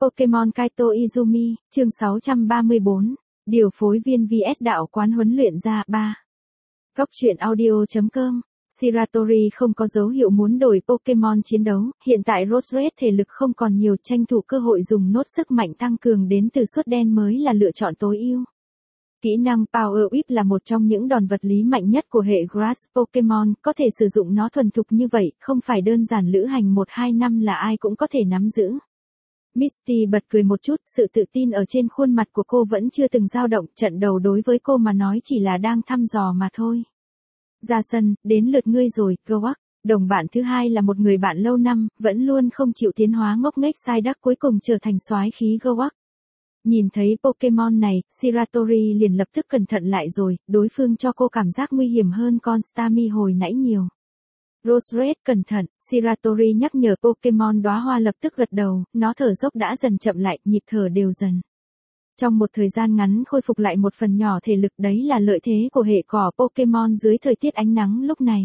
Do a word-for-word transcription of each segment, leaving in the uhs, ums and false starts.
Pokemon Kaito Izumi, chương sáu trăm ba mươi bốn, điều phối viên vs đạo quán huấn luyện ra ba. Góc truyện audio.com, Shiratori không có dấu hiệu muốn đổi Pokemon chiến đấu, hiện tại Rosered thể lực không còn nhiều, tranh thủ cơ hội dùng nốt sức mạnh tăng cường đến từ suốt đen mới là lựa chọn tối ưu. Kỹ năng Power Whip là một trong những đòn vật lý mạnh nhất của hệ Grass Pokemon, có thể sử dụng nó thuần thục như vậy, không phải đơn giản lữ hành một hai năm là ai cũng có thể nắm giữ. Misty bật cười một chút, sự tự tin ở trên khuôn mặt của cô vẫn chưa từng dao động, trận đầu đối với cô mà nói chỉ là đang thăm dò mà thôi. Ra sân, đến lượt ngươi rồi, Gowak. Đồng bạn thứ hai là một người bạn lâu năm, vẫn luôn không chịu tiến hóa ngốc nghếch Psyduck cuối cùng trở thành soái khí Gowak. Nhìn thấy Pokemon này, Shiratori liền lập tức cẩn thận lại rồi, đối phương cho cô cảm giác nguy hiểm hơn con Starmie hồi nãy nhiều. Rosered, cẩn thận, Shiratori nhắc nhở Pokemon đóa hoa lập tức gật đầu, nó thở dốc đã dần chậm lại, nhịp thở đều dần. Trong một thời gian ngắn khôi phục lại một phần nhỏ thể lực, đấy là lợi thế của hệ cỏ Pokemon dưới thời tiết ánh nắng lúc này.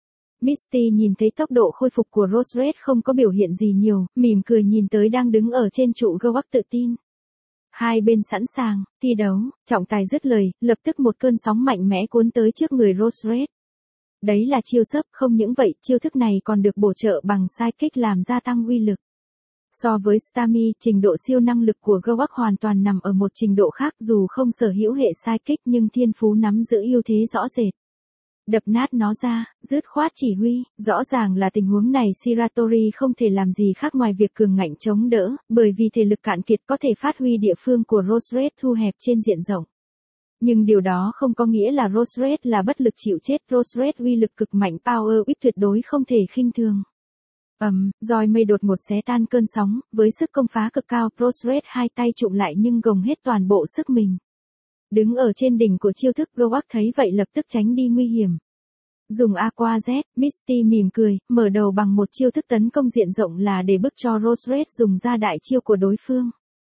Misty nhìn thấy tốc độ khôi phục của Rosered không có biểu hiện gì nhiều, mỉm cười nhìn tới đang đứng ở trên trụ Gowak tự tin. Hai bên sẵn sàng, thi đấu, trọng tài dứt lời, lập tức một cơn sóng mạnh mẽ cuốn tới trước người Rosered. Đấy là chiêu sấp, không những vậy, chiêu thức này còn được bổ trợ bằng Psychic làm gia tăng uy lực. So với Starmie, trình độ siêu năng lực của Gowak hoàn toàn nằm ở một trình độ khác, dù không sở hữu hệ Psychic nhưng thiên phú nắm giữ ưu thế rõ rệt. Đập nát nó ra, dứt khoát chỉ huy, rõ ràng là tình huống này Shiratori không thể làm gì khác ngoài việc cường ngạnh chống đỡ, bởi vì thể lực cạn kiệt có thể phát huy địa phương của Rosered thu hẹp trên diện rộng. Nhưng điều đó không có nghĩa là Rosered là bất lực chịu chết, Rosered uy lực cực mạnh Power Whip tuyệt đối không thể khinh thường. Ầm, um, roi mây đột ngột xé tan cơn sóng, với sức công phá cực cao, Rosered hai tay trụm lại nhưng gồng hết toàn bộ sức mình. Đứng ở trên đỉnh của chiêu thức, Gowak thấy vậy lập tức tránh đi nguy hiểm. Dùng Aqua Z, Misty mỉm cười, mở đầu bằng một chiêu thức tấn công diện rộng là để bức cho Rosered dùng ra đại chiêu của đối phương.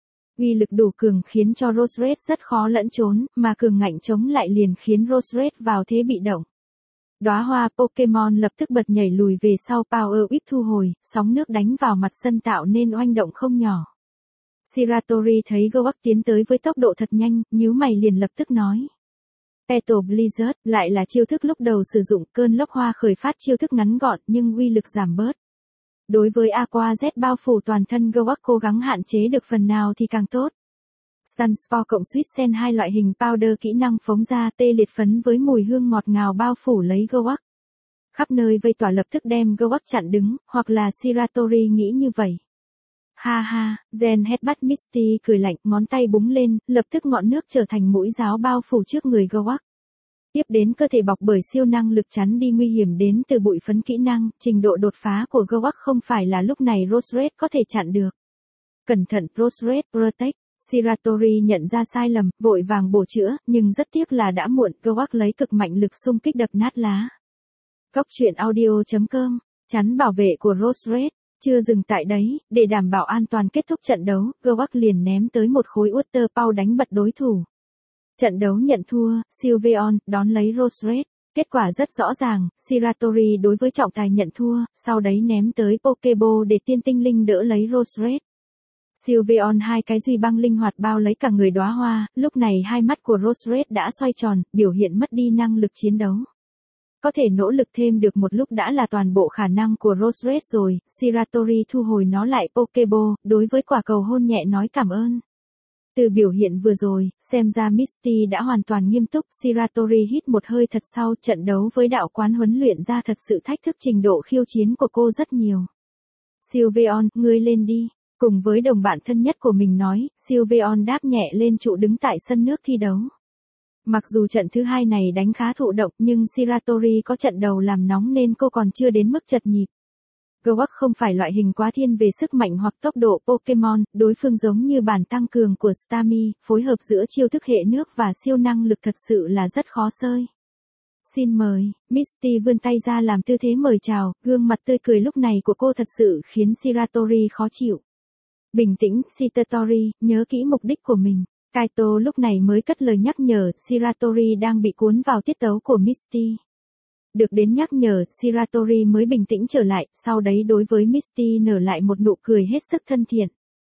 Uy lực đủ cường khiến cho Rosered rất khó lẫn trốn, mà cường ngạnh chống lại liền khiến Rosered vào thế bị động. Đóa hoa Pokemon lập tức bật nhảy lùi về sau, Power Whip thu hồi, sóng nước đánh vào mặt sân tạo nên oanh động không nhỏ. Shiratori thấy Gowak tiến tới với tốc độ thật nhanh, nhíu mày liền lập tức nói. Petal Blizzard, lại là chiêu thức lúc đầu sử dụng, cơn lốc hoa khởi phát chiêu thức ngắn gọn nhưng uy lực giảm bớt. Đối với Aqua Z bao phủ toàn thân, Gowak cố gắng hạn chế được phần nào thì càng tốt. Sunspore cộng Sweet Sen, hai loại hình powder kỹ năng phóng ra tê liệt phấn với mùi hương ngọt ngào bao phủ lấy Gowak. Khắp nơi vây tỏa lập tức đem Gowak chặn đứng, hoặc là Shiratori nghĩ như vậy. Ha ha, Gen Headbutt, Misty cười lạnh, ngón tay búng lên, lập tức ngọn nước trở thành mũi giáo bao phủ trước người Gowak. Tiếp đến cơ thể bọc bởi siêu năng lực chắn đi nguy hiểm đến từ bụi phấn kỹ năng, trình độ đột phá của Gowak không phải là lúc này Rosered có thể chặn được. Cẩn thận, Rosered, Protect. Shiratori nhận ra sai lầm, vội vàng bổ chữa, nhưng rất tiếc là đã muộn, Gowak lấy cực mạnh lực xung kích đập nát lá. Góc truyện audio.com, chắn bảo vệ của Rosered. Chưa dừng tại đấy, để đảm bảo an toàn kết thúc trận đấu, Gowak liền ném tới một khối Water Pow đánh bật đối thủ. Trận đấu nhận thua, Sylveon đón lấy Rosered. Kết quả rất rõ ràng, Shiratori đối với trọng tài nhận thua, sau đấy ném tới Pokeball để tiên tinh linh đỡ lấy Rosered. Sylveon hai cái duy băng linh hoạt bao lấy cả người đóa hoa, lúc này hai mắt của Rosered đã xoay tròn, biểu hiện mất đi năng lực chiến đấu. Có thể nỗ lực thêm được một lúc đã là toàn bộ khả năng của Rosered rồi, Shiratori thu hồi nó lại Pokeball, đối với quả cầu hôn nhẹ nói cảm ơn. Từ biểu hiện vừa rồi, xem ra Misty đã hoàn toàn nghiêm túc, Shiratori hít một hơi thật sâu, trận đấu với đạo quán huấn luyện ra thật sự thách thức trình độ khiêu chiến của cô rất nhiều. Sylveon, ngươi lên đi. Cùng với đồng bạn thân nhất của mình nói, Sylveon đáp nhẹ lên trụ đứng tại sân nước thi đấu. Mặc dù trận thứ hai này đánh khá thụ động nhưng Shiratori có trận đầu làm nóng nên cô còn chưa đến mức chật nhịp. Gowak không phải loại hình quá thiên về sức mạnh hoặc tốc độ Pokemon, đối phương giống như bản tăng cường của Starmie, phối hợp giữa chiêu thức hệ nước và siêu năng lực thật sự là rất khó sơi. Xin mời, Misty vươn tay ra làm tư thế mời chào, gương mặt tươi cười lúc này của cô thật sự khiến Shiratori khó chịu. Bình tĩnh, Shiratori, nhớ kỹ mục đích của mình. Kaito lúc này mới cất lời nhắc nhở, Shiratori đang bị cuốn vào tiết tấu của Misty. Được đến nhắc nhở, Shiratori mới bình tĩnh trở lại, sau đấy đối với Misty nở lại một nụ cười hết sức thân thiện.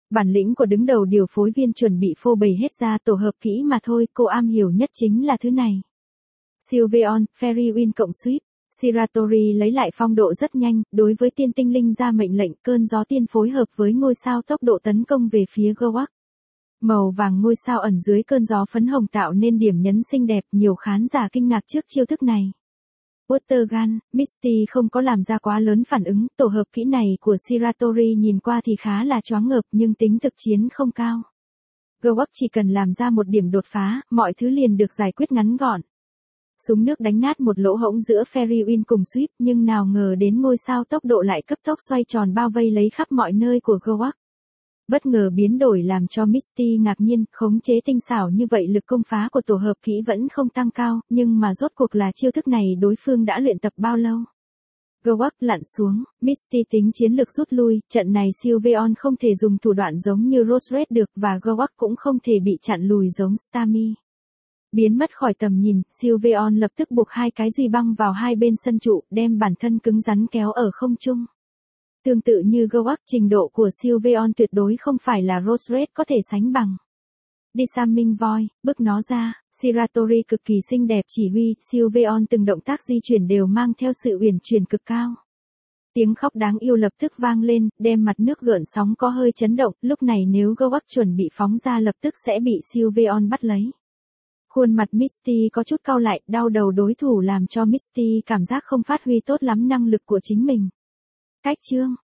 Bản lĩnh của đứng đầu điều phối viên chuẩn bị phô bày hết ra tổ hợp kỹ mà thôi, cô am hiểu nhất chính là thứ này. Sylveon, Fairy Wind cộng Sweep. Shiratori lấy lại phong độ rất nhanh, đối với tiên tinh linh ra mệnh lệnh cơn gió tiên phối hợp với ngôi sao tốc độ tấn công về phía Gowak. Màu vàng ngôi sao ẩn dưới cơn gió phấn hồng tạo nên điểm nhấn xinh đẹp, nhiều khán giả kinh ngạc trước chiêu thức này. Water Gun, Misty không có làm ra quá lớn phản ứng, tổ hợp kỹ này của Shiratori nhìn qua thì khá là choáng ngợp nhưng tính thực chiến không cao. Gowak chỉ cần làm ra một điểm đột phá, mọi thứ liền được giải quyết ngắn gọn. Súng nước đánh nát một lỗ hổng giữa Fairy Wind cùng Sweep nhưng nào ngờ đến ngôi sao tốc độ lại cấp tốc xoay tròn bao vây lấy khắp mọi nơi của Gowak. Bất ngờ biến đổi làm cho Misty ngạc nhiên, khống chế tinh xảo như vậy lực công phá của tổ hợp kỹ vẫn không tăng cao, nhưng mà rốt cuộc là chiêu thức này đối phương đã luyện tập bao lâu. Gowak lặn xuống, Misty tính chiến lược rút lui, trận này Sylveon không thể dùng thủ đoạn giống như Rose Red được và Gowak cũng không thể bị chặn lùi giống Starmie. Biến mất khỏi tầm nhìn, Sylveon lập tức buộc hai cái duy băng vào hai bên sân trụ, đem bản thân cứng rắn kéo ở không trung. Tương tự như Gowak, trình độ của Sylveon tuyệt đối không phải là Rose Red có thể sánh bằng. Disarming Voice, bức nó ra, Shiratori cực kỳ xinh đẹp chỉ huy, Sylveon từng động tác di chuyển đều mang theo sự uyển chuyển cực cao. Tiếng khóc đáng yêu lập tức vang lên, đem mặt nước gợn sóng có hơi chấn động, lúc này nếu Gowak chuẩn bị phóng ra lập tức sẽ bị Sylveon bắt lấy. Khuôn mặt Misty có chút cau lại, đau đầu đối thủ làm cho Misty cảm giác không phát huy tốt lắm năng lực của chính mình. Cách chương